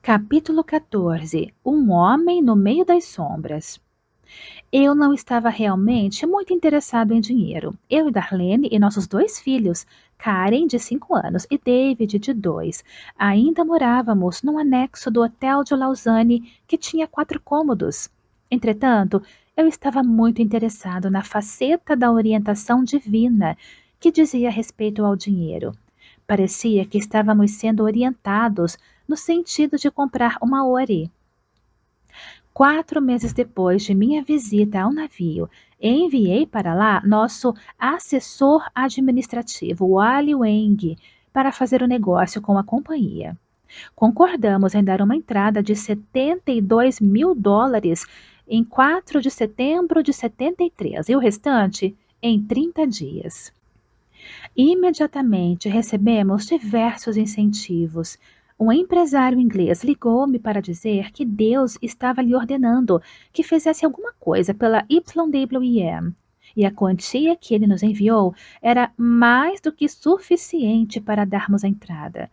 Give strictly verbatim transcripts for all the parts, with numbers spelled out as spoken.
Capítulo quatorze. Um homem no meio das sombras. Eu não estava realmente muito interessado em dinheiro. Eu e Darlene e nossos dois filhos, Karen, de cinco anos, e David, de dois, ainda morávamos num anexo do Hotel de Lausanne que tinha quatro cômodos. Entretanto, eu estava muito interessado na faceta da orientação divina que dizia respeito ao dinheiro. Parecia que estávamos sendo orientados no sentido de comprar uma Ori. Quatro meses depois de minha visita ao navio, enviei para lá nosso assessor administrativo, Wally Wang, para fazer o negócio com a companhia. Concordamos em dar uma entrada de setenta e dois mil dólares em quatro de setembro de setenta e três e o restante em trinta dias. Imediatamente recebemos diversos incentivos. Um empresário inglês ligou-me para dizer que Deus estava lhe ordenando que fizesse alguma coisa pela Y W M. E a quantia que ele nos enviou era mais do que suficiente para darmos a entrada.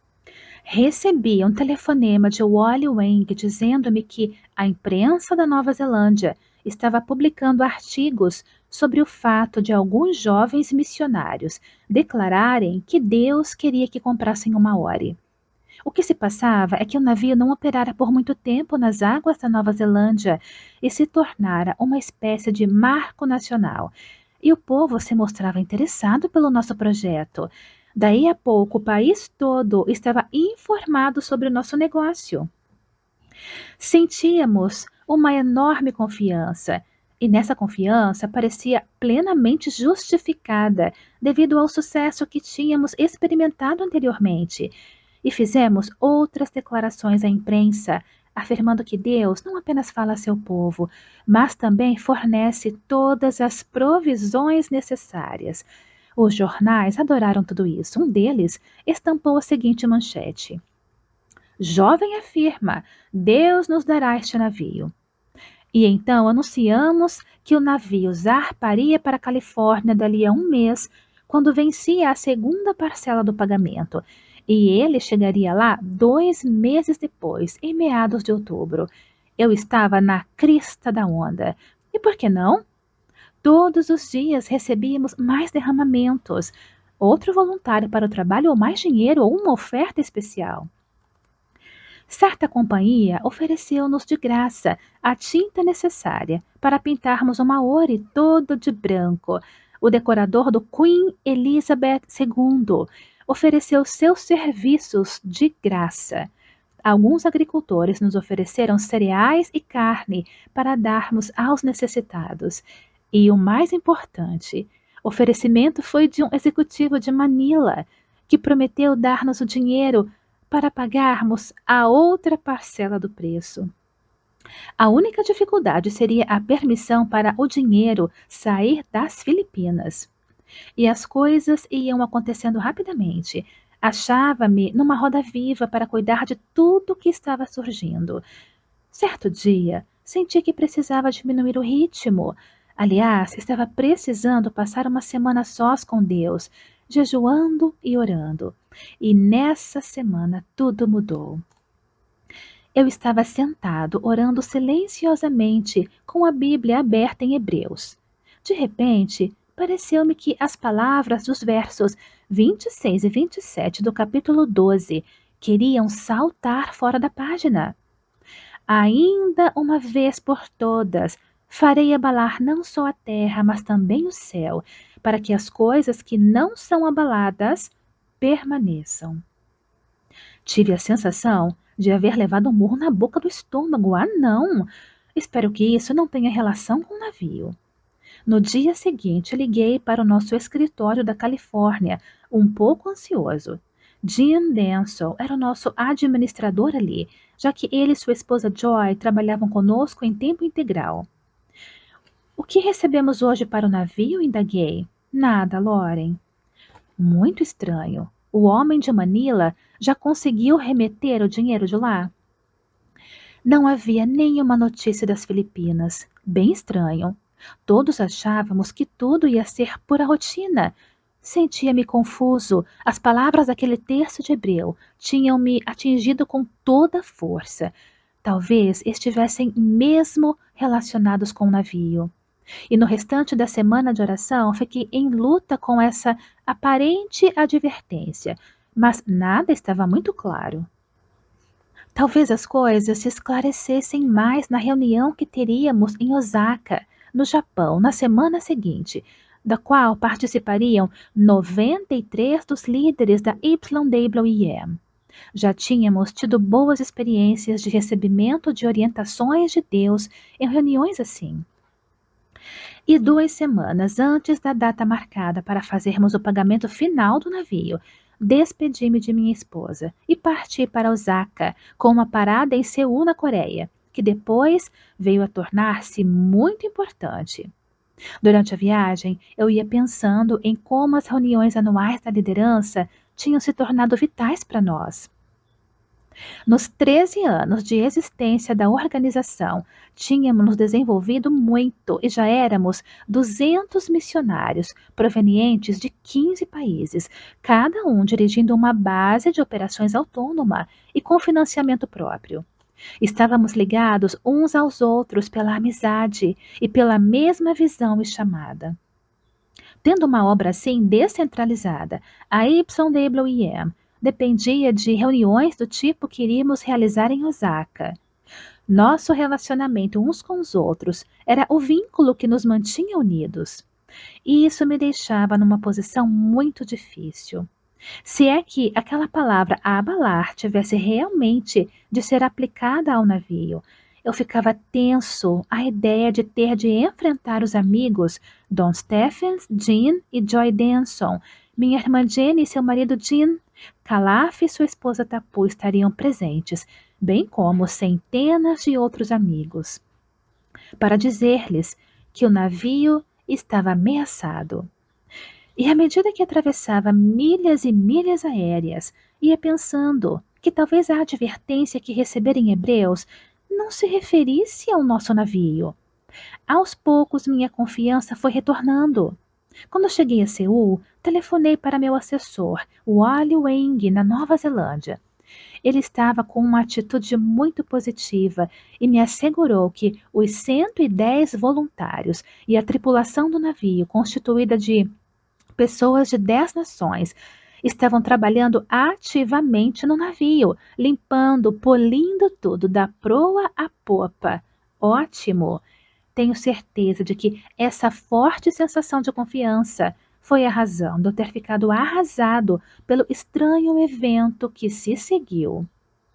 Recebi um telefonema de Wally Wang dizendo-me que a imprensa da Nova Zelândia estava publicando artigos sobre o fato de alguns jovens missionários declararem que Deus queria que comprassem uma Ori. O que se passava é que o navio não operara por muito tempo nas águas da Nova Zelândia e se tornara uma espécie de marco nacional. E o povo se mostrava interessado pelo nosso projeto. Daí a pouco, o país todo estava informado sobre o nosso negócio. Sentíamos uma enorme confiança, e nessa confiança parecia plenamente justificada devido ao sucesso que tínhamos experimentado anteriormente. E fizemos outras declarações à imprensa, afirmando que Deus não apenas fala a seu povo, mas também fornece todas as provisões necessárias. Os jornais adoraram tudo isso. Um deles estampou a seguinte manchete: Jovem afirma, Deus nos dará este navio. E então anunciamos que o navio zarparia para a Califórnia dali a um mês, quando vencia a segunda parcela do pagamento, e ele chegaria lá dois meses depois, em meados de outubro. Eu estava na crista da onda. E por que não? Todos os dias recebíamos mais derramamentos, outro voluntário para o trabalho ou mais dinheiro ou uma oferta especial. Certa companhia ofereceu-nos de graça a tinta necessária para pintarmos uma Ori todo de branco. O decorador do Queen Elizabeth segundo ofereceu seus serviços de graça. Alguns agricultores nos ofereceram cereais e carne para darmos aos necessitados. E o mais importante, o oferecimento foi de um executivo de Manila, que prometeu dar-nos o dinheiro para pagarmos a outra parcela do preço. A única dificuldade seria a permissão para o dinheiro sair das Filipinas. E as coisas iam acontecendo rapidamente. Achava-me numa roda viva para cuidar de tudo que estava surgindo. Certo dia, senti que precisava diminuir o ritmo. Aliás, estava precisando passar uma semana sós com Deus, jejuando e orando. E nessa semana tudo mudou. Eu estava sentado, orando silenciosamente, com a Bíblia aberta em Hebreus. De repente, pareceu-me que as palavras dos versos vinte e seis e vinte e sete do capítulo doze queriam saltar fora da página. Ainda uma vez por todas, farei abalar não só a terra, mas também o céu, para que as coisas que não são abaladas permaneçam. Tive a sensação de haver levado um murro na boca do estômago. Ah, não! Espero que isso não tenha relação com o navio. No dia seguinte, liguei para o nosso escritório da Califórnia, um pouco ansioso. Jim Denson era o nosso administrador ali, já que ele e sua esposa Joy trabalhavam conosco em tempo integral. O que recebemos hoje para o navio? Indaguei. Nada, Lauren. Muito estranho. O homem de Manila já conseguiu remeter o dinheiro de lá? Não havia nenhuma notícia das Filipinas. Bem estranho. Todos achávamos que tudo ia ser pura rotina. Sentia-me confuso. As palavras daquele texto de Hebreu tinham me atingido com toda a força. Talvez estivessem mesmo relacionados com o navio. E no restante da semana de oração, fiquei em luta com essa aparente advertência, mas nada estava muito claro. Talvez as coisas se esclarecessem mais na reunião que teríamos em Osaka, no Japão, na semana seguinte, da qual participariam noventa e três dos líderes da Y W M. Já tínhamos tido boas experiências de recebimento de orientações de Deus em reuniões assim. E duas semanas antes da data marcada para fazermos o pagamento final do navio, despedi-me de minha esposa e parti para Osaka, com uma parada em Seul, na Coreia, que depois veio a tornar-se muito importante. Durante a viagem, eu ia pensando em como as reuniões anuais da liderança tinham se tornado vitais para nós. Nos treze anos de existência da organização, tínhamos nos desenvolvido muito e já éramos duzentos missionários provenientes de quinze países, cada um dirigindo uma base de operações autônoma e com financiamento próprio. Estávamos ligados uns aos outros pela amizade e pela mesma visão e chamada. Tendo uma obra assim descentralizada, a Y W M dependia de reuniões do tipo que iríamos realizar em Osaka. Nosso relacionamento uns com os outros era o vínculo que nos mantinha unidos. E isso me deixava numa posição muito difícil. Se é que aquela palavra abalar tivesse realmente de ser aplicada ao navio, eu ficava tenso à ideia de ter de enfrentar os amigos Don Stephens, Jean e Joy Denson, minha irmã Jenny e seu marido Jean. Calaf e sua esposa Tapu estariam presentes, bem como centenas de outros amigos, para dizer-lhes que o navio estava ameaçado. E à medida que atravessava milhas e milhas aéreas, ia pensando que talvez a advertência que recebera em Hebreus não se referisse ao nosso navio. Aos poucos, minha confiança foi retornando. Quando cheguei a Seul, telefonei para meu assessor, Wally Wang, na Nova Zelândia. Ele estava com uma atitude muito positiva e me assegurou que os cento e dez voluntários e a tripulação do navio, constituída de pessoas de dez nações, estavam trabalhando ativamente no navio, limpando, polindo tudo, da proa à popa. Ótimo! Tenho certeza de que essa forte sensação de confiança foi a razão de eu ter ficado arrasado pelo estranho evento que se seguiu.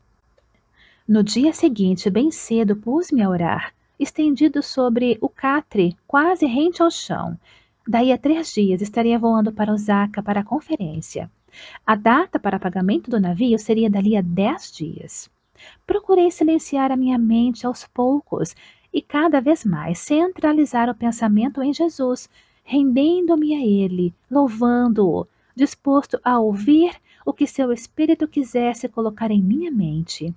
No dia seguinte, bem cedo, pus-me a orar, estendido sobre o catre, quase rente ao chão. Daí a três dias estaria voando para Osaka para a conferência. A data para pagamento do navio seria dali a dez dias. Procurei silenciar a minha mente aos poucos e cada vez mais centralizar o pensamento em Jesus, rendendo-me a Ele, louvando-o, disposto a ouvir o que seu Espírito quisesse colocar em minha mente.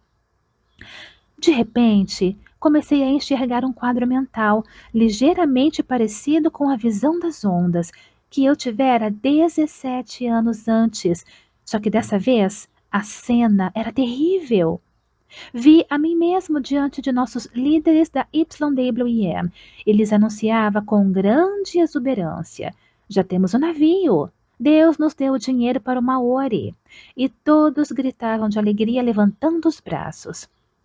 De repente, comecei a enxergar um quadro mental ligeiramente parecido com a visão das ondas que eu tivera dezessete anos antes, só que dessa vez a cena era terrível. Vi a mim mesmo diante de nossos líderes da Y W M. Eles anunciava com grande exuberância: já temos o navio. Deus nos deu o dinheiro para o Maori. E todos gritavam de alegria, levantando os braços.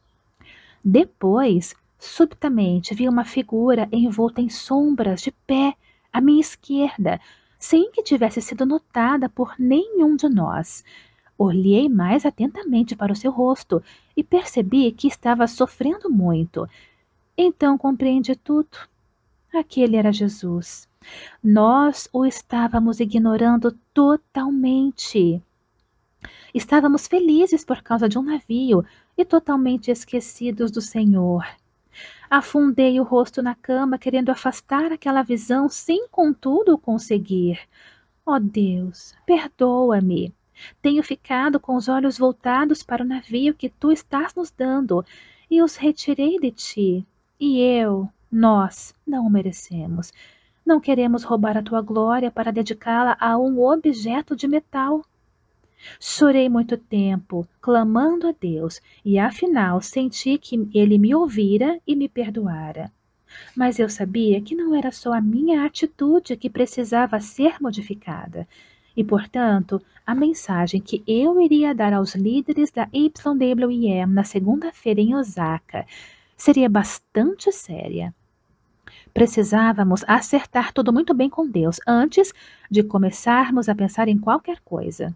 Depois, subitamente, vi uma figura envolta em sombras, de pé, à minha esquerda, sem que tivesse sido notada por nenhum de nós. Olhei mais atentamente para o seu rosto e percebi que estava sofrendo muito. Então compreendi tudo. Aquele era Jesus. Nós o estávamos ignorando totalmente. Estávamos felizes por causa de um navio e totalmente esquecidos do Senhor. Afundei o rosto na cama, querendo afastar aquela visão, sem contudo o conseguir. Ó Deus, perdoa-me. Tenho ficado com os olhos voltados para o navio que tu estás nos dando, e os retirei de ti. E eu, nós, não o merecemos. Não queremos roubar a tua glória para dedicá-la a um objeto de metal. Chorei muito tempo, clamando a Deus, e afinal senti que ele me ouvira e me perdoara. Mas eu sabia que não era só a minha atitude que precisava ser modificada. E, portanto, a mensagem que eu iria dar aos líderes da Y W M na segunda-feira em Osaka seria bastante séria. Precisávamos acertar tudo muito bem com Deus antes de começarmos a pensar em qualquer coisa.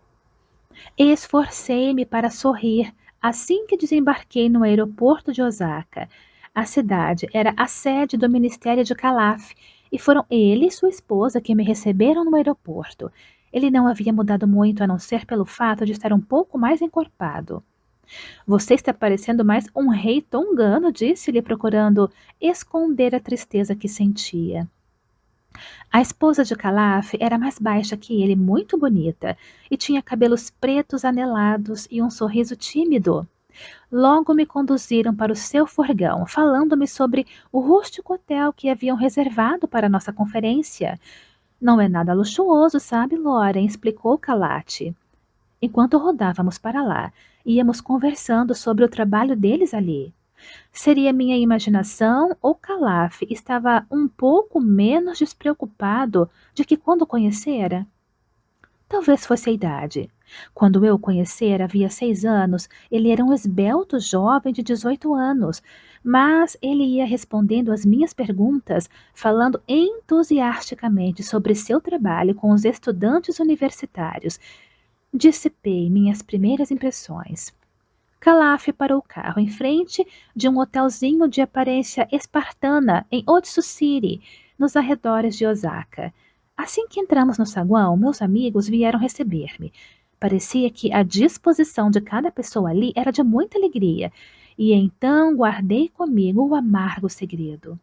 Esforcei-me para sorrir assim que desembarquei no aeroporto de Osaka. A cidade era a sede do Ministério de Calaf e foram ele e sua esposa que me receberam no aeroporto. Ele não havia mudado muito a não ser pelo fato de estar um pouco mais encorpado. Você está parecendo mais um rei tongano, disse-lhe, procurando esconder a tristeza que sentia. A esposa de Calaf era mais baixa que ele, muito bonita, e tinha cabelos pretos anelados e um sorriso tímido. Logo me conduziram para o seu furgão, falando-me sobre o rústico hotel que haviam reservado para nossa conferência. Não é nada luxuoso, sabe, Lauren? Explicou Calate. Enquanto rodávamos para lá, íamos conversando sobre o trabalho deles ali. Seria minha imaginação ou Calaf estava um pouco menos despreocupado de que quando o conhecera? Talvez fosse a idade. Quando eu o conhecera havia seis anos, ele era um esbelto jovem de dezoito anos, mas ele ia respondendo às minhas perguntas, falando entusiasticamente sobre seu trabalho com os estudantes universitários. Dissipei minhas primeiras impressões. Calaf parou o carro em frente de um hotelzinho de aparência espartana em Otsu City, nos arredores de Osaka. Assim que entramos no saguão, meus amigos vieram receber-me. Parecia que a disposição de cada pessoa ali era de muita alegria, e então guardei comigo o amargo segredo.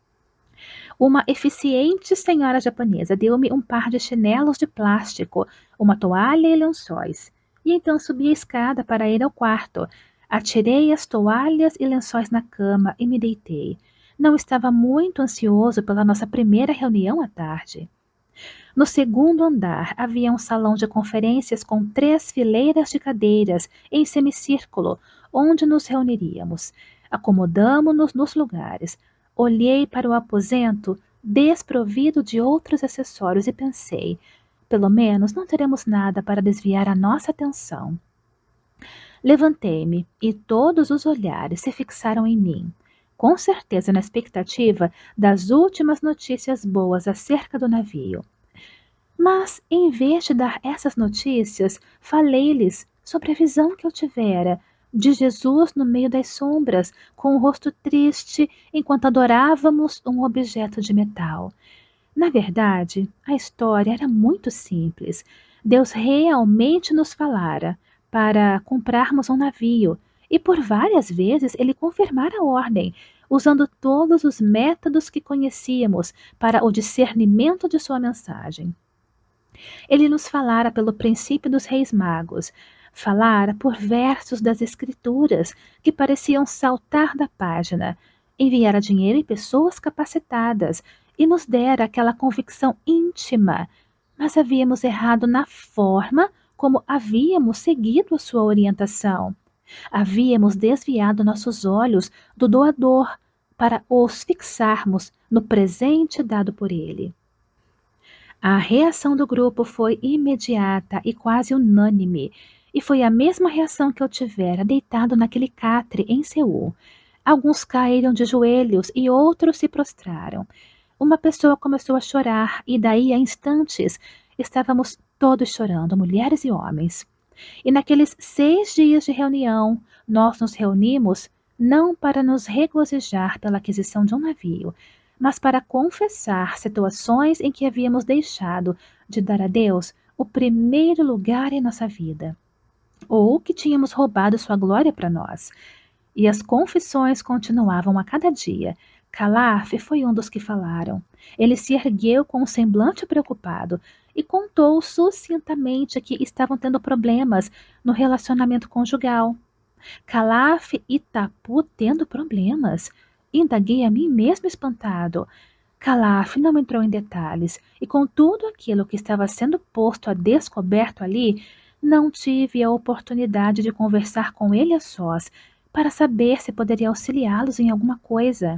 Uma eficiente senhora japonesa deu-me um par de chinelos de plástico, uma toalha e lençóis. E então subi a escada para ir ao quarto. Atirei as toalhas e lençóis na cama e me deitei. Não estava muito ansioso pela nossa primeira reunião à tarde. No segundo andar havia um salão de conferências com três fileiras de cadeiras em semicírculo, onde nos reuniríamos. Acomodamo-nos nos lugares. Olhei para o aposento desprovido de outros acessórios e pensei, pelo menos não teremos nada para desviar a nossa atenção. Levantei-me e todos os olhares se fixaram em mim, com certeza na expectativa das últimas notícias boas acerca do navio. Mas, em vez de dar essas notícias, falei-lhes sobre a visão que eu tivera de Jesus no meio das sombras, com o rosto triste, enquanto adorávamos um objeto de metal. Na verdade, a história era muito simples. Deus realmente nos falara para comprarmos um navio, e por várias vezes ele confirmara a ordem, usando todos os métodos que conhecíamos para o discernimento de sua mensagem. Ele nos falara pelo princípio dos reis magos, falara por versos das escrituras que pareciam saltar da página, enviara dinheiro e pessoas capacitadas e nos dera aquela convicção íntima, mas havíamos errado na forma como havíamos seguido a sua orientação. Havíamos desviado nossos olhos do doador para os fixarmos no presente dado por ele. A reação do grupo foi imediata e quase unânime, e foi a mesma reação que eu tivera deitado naquele catre em Seul. Alguns caíram de joelhos e outros se prostraram. Uma pessoa começou a chorar e daí a instantes estávamos todos chorando, mulheres e homens. E naqueles seis dias de reunião, nós nos reunimos não para nos regozijar pela aquisição de um navio, mas para confessar situações em que havíamos deixado de dar a Deus o primeiro lugar em nossa vida, ou que tínhamos roubado sua glória para nós. E as confissões continuavam a cada dia. Calaf foi um dos que falaram. Ele se ergueu com um semblante preocupado e contou sucintamente que estavam tendo problemas no relacionamento conjugal. Calaf e Tapu tendo problemas? Indaguei a mim mesmo espantado. Calaf não entrou em detalhes, e com tudo aquilo que estava sendo posto a descoberto ali, não tive a oportunidade de conversar com ele a sós, para saber se poderia auxiliá-los em alguma coisa.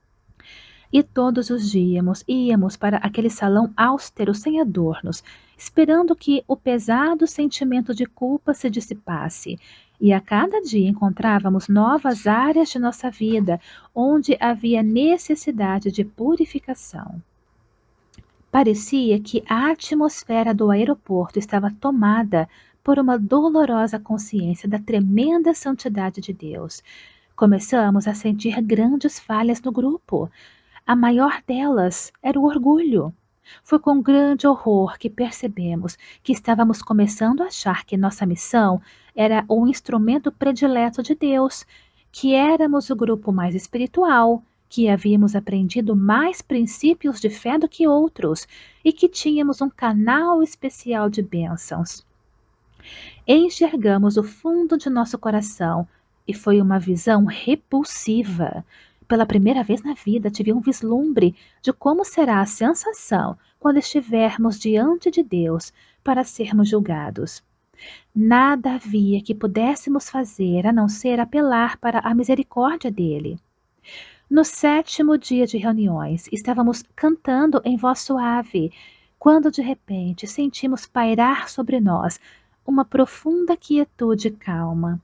E todos os dias íamos para aquele salão austero sem adornos, esperando que o pesado sentimento de culpa se dissipasse. E a cada dia encontrávamos novas áreas de nossa vida onde havia necessidade de purificação. Parecia que a atmosfera do aeroporto estava tomada por uma dolorosa consciência da tremenda santidade de Deus. Começamos a sentir grandes falhas no grupo. A maior delas era o orgulho. Foi com grande horror que percebemos que estávamos começando a achar que nossa missão era o instrumento predileto de Deus, que éramos o grupo mais espiritual, que havíamos aprendido mais princípios de fé do que outros e que tínhamos um canal especial de bênçãos. Enxergamos o fundo de nosso coração e foi uma visão repulsiva. Pela primeira vez na vida, tive um vislumbre de como será a sensação quando estivermos diante de Deus para sermos julgados. Nada havia que pudéssemos fazer a não ser apelar para a misericórdia dele. No sétimo dia de reuniões, estávamos cantando em voz suave, quando de repente sentimos pairar sobre nós uma profunda quietude e calma.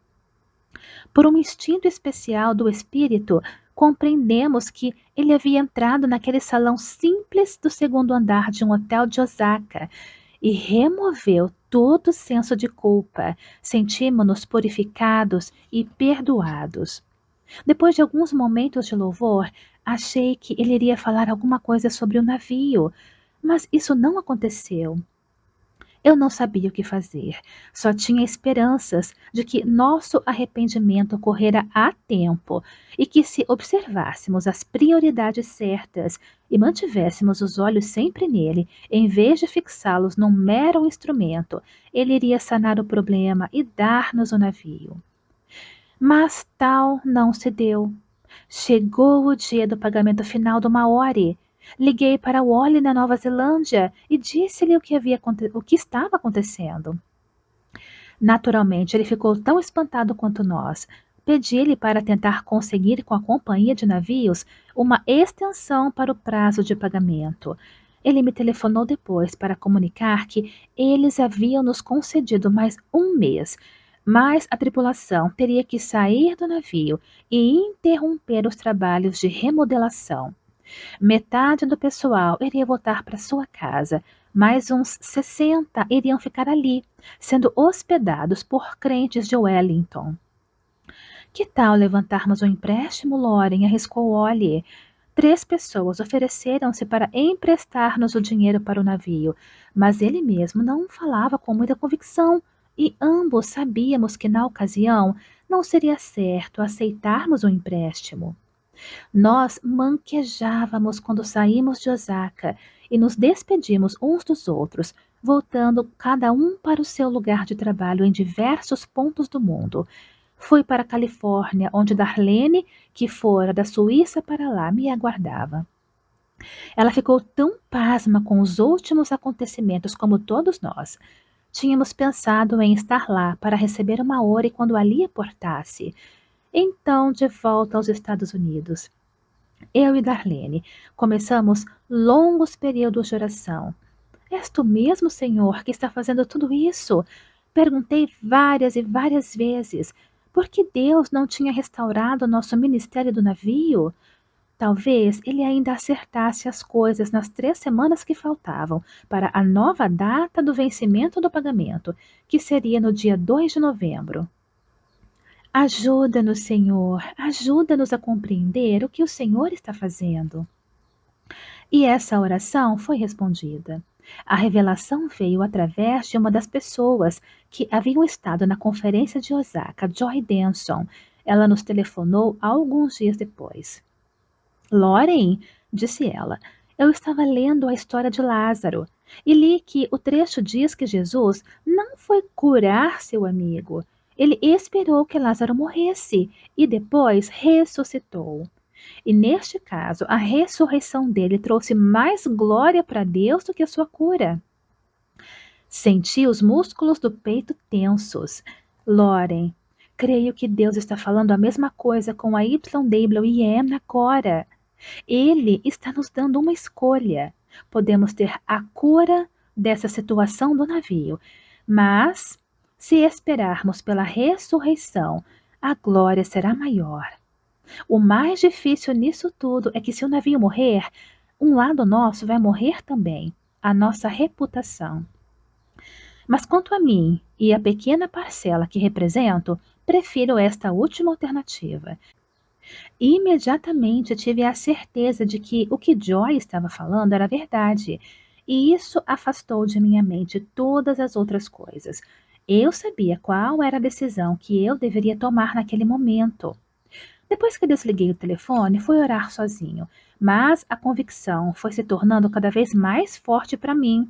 Por um instinto especial do espírito, compreendemos que ele havia entrado naquele salão simples do segundo andar de um hotel de Osaka e removeu todo o senso de culpa. Sentimos-nos purificados e perdoados. Depois de alguns momentos de louvor, achei que ele iria falar alguma coisa sobre o navio, mas isso não aconteceu. Eu não sabia o que fazer, só tinha esperanças de que nosso arrependimento ocorrera a tempo e que, se observássemos as prioridades certas e mantivéssemos os olhos sempre nele, em vez de fixá-los num mero instrumento, ele iria sanar o problema e dar-nos o navio. Mas tal não se deu. Chegou o dia do pagamento final do Maori. Liguei para o Wally na Nova Zelândia e disse-lhe o que havia, o que estava acontecendo. Naturalmente, ele ficou tão espantado quanto nós. Pedi-lhe para tentar conseguir com a companhia de navios uma extensão para o prazo de pagamento. Ele me telefonou depois para comunicar que eles haviam nos concedido mais um mês, mas a tripulação teria que sair do navio e interromper os trabalhos de remodelação. Metade do pessoal iria voltar para sua casa, mas uns sessenta iriam ficar ali, sendo hospedados por crentes de Wellington. Que tal levantarmos um empréstimo, Loren? Arriscou Ollie. Três pessoas ofereceram-se para emprestar-nos o dinheiro para o navio, mas ele mesmo não falava com muita convicção, e ambos sabíamos que, na ocasião, não seria certo aceitarmos o empréstimo. Nós manquejávamos quando saímos de Osaka e nos despedimos uns dos outros, voltando cada um para o seu lugar de trabalho em diversos pontos do mundo. Fui para a Califórnia, onde Darlene, que fora da Suíça para lá, me aguardava. Ela ficou tão pasma com os últimos acontecimentos como todos nós. Tínhamos pensado em estar lá para receber uma hora quando ali aportasse. Então, de volta aos Estados Unidos. Eu e Darlene começamos longos períodos de oração. És tu mesmo, Senhor, que está fazendo tudo isso? Perguntei várias e várias vezes por que Deus não tinha restaurado nosso ministério do navio. Talvez ele ainda acertasse as coisas nas três semanas que faltavam para a nova data do vencimento do pagamento, que seria no dia dois de novembro. Ajuda-nos, Senhor, ajuda-nos a compreender o que o Senhor está fazendo. E essa oração foi respondida. A revelação veio através de uma das pessoas que haviam estado na conferência de Osaka, Joy Denson. Ela nos telefonou alguns dias depois. Loren, disse ela, eu estava lendo a história de Lázaro e li que o trecho diz que Jesus não foi curar seu amigo. Ele esperou que Lázaro morresse e depois ressuscitou. E neste caso, a ressurreição dele trouxe mais glória para Deus do que a sua cura. Senti os músculos do peito tensos. Loren, creio que Deus está falando a mesma coisa com a Y W I M agora. Ele está nos dando uma escolha. Podemos ter a cura dessa situação do navio, mas se esperarmos pela ressurreição, a glória será maior. O mais difícil nisso tudo é que se o navio morrer, um lado nosso vai morrer também, a nossa reputação. Mas quanto a mim e a pequena parcela que represento, prefiro esta última alternativa. Imediatamente tive a certeza de que o que Joy estava falando era verdade, e isso afastou de minha mente todas as outras coisas. Eu sabia qual era a decisão que eu deveria tomar naquele momento. Depois que desliguei o telefone, fui orar sozinho, mas a convicção foi se tornando cada vez mais forte para mim.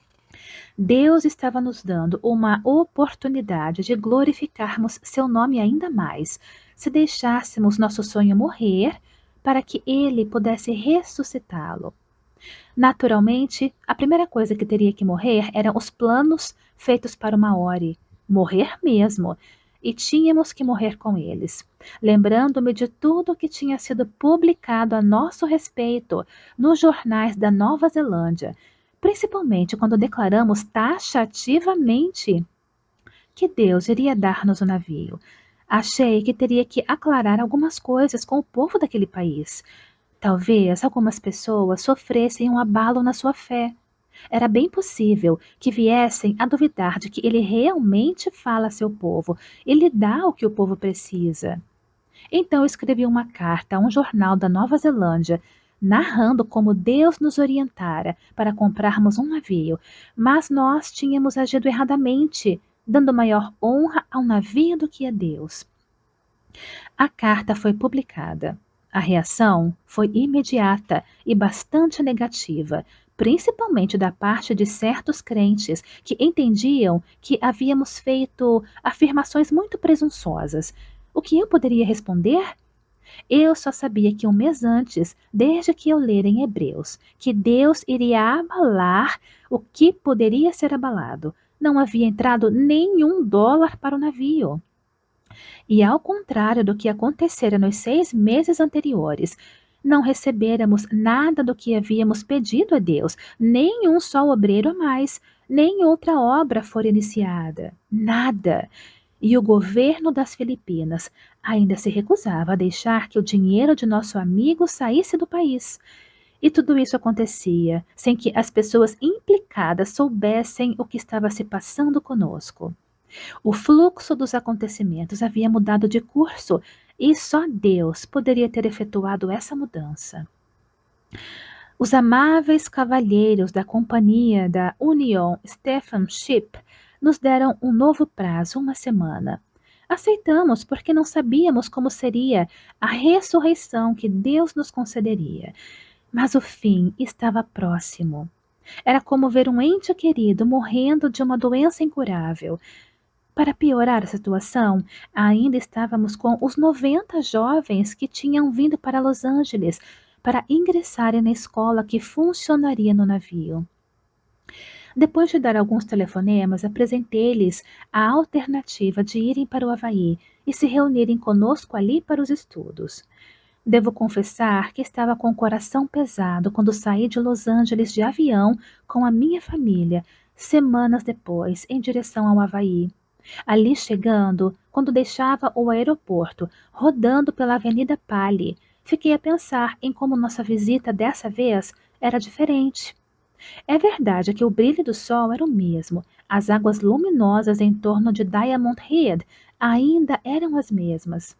Deus estava nos dando uma oportunidade de glorificarmos seu nome ainda mais, se deixássemos nosso sonho morrer para que ele pudesse ressuscitá-lo. Naturalmente, a primeira coisa que teria que morrer eram os planos feitos para o Maori. Morrer mesmo. E tínhamos que morrer com eles. Lembrando-me de tudo que tinha sido publicado a nosso respeito nos jornais da Nova Zelândia, principalmente quando declaramos taxativamente que Deus iria dar-nos o navio. Achei que teria que aclarar algumas coisas com o povo daquele país. Talvez algumas pessoas sofressem um abalo na sua fé. Era bem possível que viessem a duvidar de que ele realmente fala a seu povo e lhe dá o que o povo precisa. Então escrevi uma carta a um jornal da Nova Zelândia, narrando como Deus nos orientara para comprarmos um navio, mas nós tínhamos agido erradamente, dando maior honra ao navio do que a Deus. A carta foi publicada. A reação foi imediata e bastante negativa, principalmente da parte de certos crentes que entendiam que havíamos feito afirmações muito presunçosas. O que eu poderia responder? Eu só sabia que um mês antes, desde que eu lera em Hebreus, que Deus iria abalar o que poderia ser abalado. Não havia entrado nenhum dólar para o navio. E ao contrário do que acontecera nos seis meses anteriores, não recebêramos nada do que havíamos pedido a Deus, nem um só obreiro a mais, nem outra obra fora iniciada. Nada. E o governo das Filipinas ainda se recusava a deixar que o dinheiro de nosso amigo saísse do país. E tudo isso acontecia sem que as pessoas implicadas soubessem o que estava se passando conosco. O fluxo dos acontecimentos havia mudado de curso e só Deus poderia ter efetuado essa mudança. Os amáveis cavalheiros da companhia da Union Stephen Ship nos deram um novo prazo, uma semana. Aceitamos porque não sabíamos como seria a ressurreição que Deus nos concederia. Mas o fim estava próximo. Era como ver um ente querido morrendo de uma doença incurável. Para piorar a situação, ainda estávamos com os noventa jovens que tinham vindo para Los Angeles para ingressarem na escola que funcionaria no navio. Depois de dar alguns telefonemas, apresentei-lhes a alternativa de irem para o Havaí e se reunirem conosco ali para os estudos. Devo confessar que estava com o coração pesado quando saí de Los Angeles de avião com a minha família, semanas depois, em direção ao Havaí. Ali chegando, quando deixava o aeroporto, rodando pela Avenida Pali, fiquei a pensar em como nossa visita dessa vez era diferente. É verdade que o brilho do sol era o mesmo, as águas luminosas em torno de Diamond Head ainda eram as mesmas.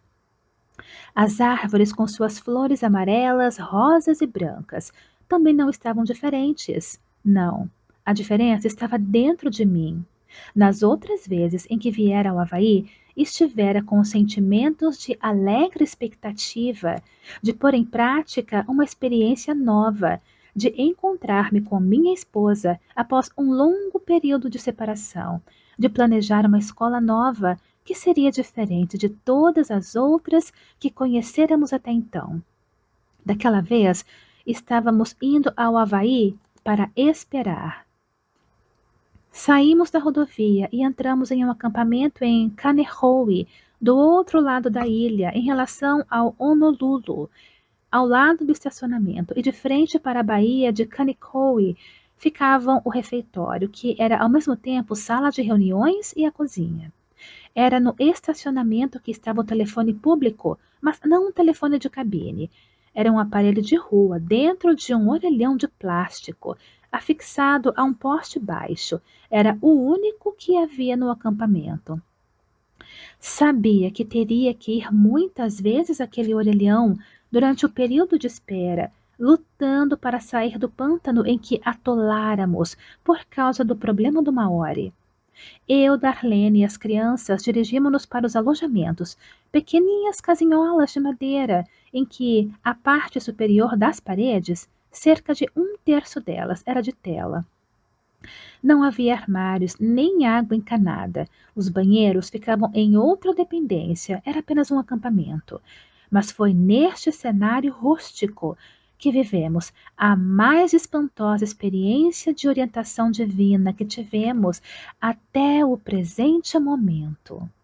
As árvores com suas flores amarelas, rosas e brancas também não estavam diferentes. Não, a diferença estava dentro de mim. Nas outras vezes em que viera ao Havaí, estivera com sentimentos de alegre expectativa, de pôr em prática uma experiência nova, de encontrar-me com minha esposa após um longo período de separação, de planejar uma escola nova que seria diferente de todas as outras que conhecêramos até então. Daquela vez, estávamos indo ao Havaí para esperar. Saímos da rodovia e entramos em um acampamento em Kaneohe, do outro lado da ilha, em relação ao Honolulu. Ao lado do estacionamento e de frente para a baía de Kaneohe ficavam o refeitório, que era ao mesmo tempo sala de reuniões e a cozinha. Era no estacionamento que estava o telefone público, mas não um telefone de cabine. Era um aparelho de rua dentro de um orelhão de plástico, afixado a um poste baixo. Era o único que havia no acampamento. Sabia que teria que ir muitas vezes àquele orelhão durante o período de espera, lutando para sair do pântano em que atoláramos por causa do problema do Maori. Eu, Darlene e as crianças dirigimos-nos para os alojamentos, pequeninhas casinholas de madeira, em que a parte superior das paredes, cerca de um terço delas, era de tela. Não havia armários, nem água encanada. Os banheiros ficavam em outra dependência, era apenas um acampamento. Mas foi neste cenário rústico que vivemos a mais espantosa experiência de orientação divina que tivemos até o presente momento.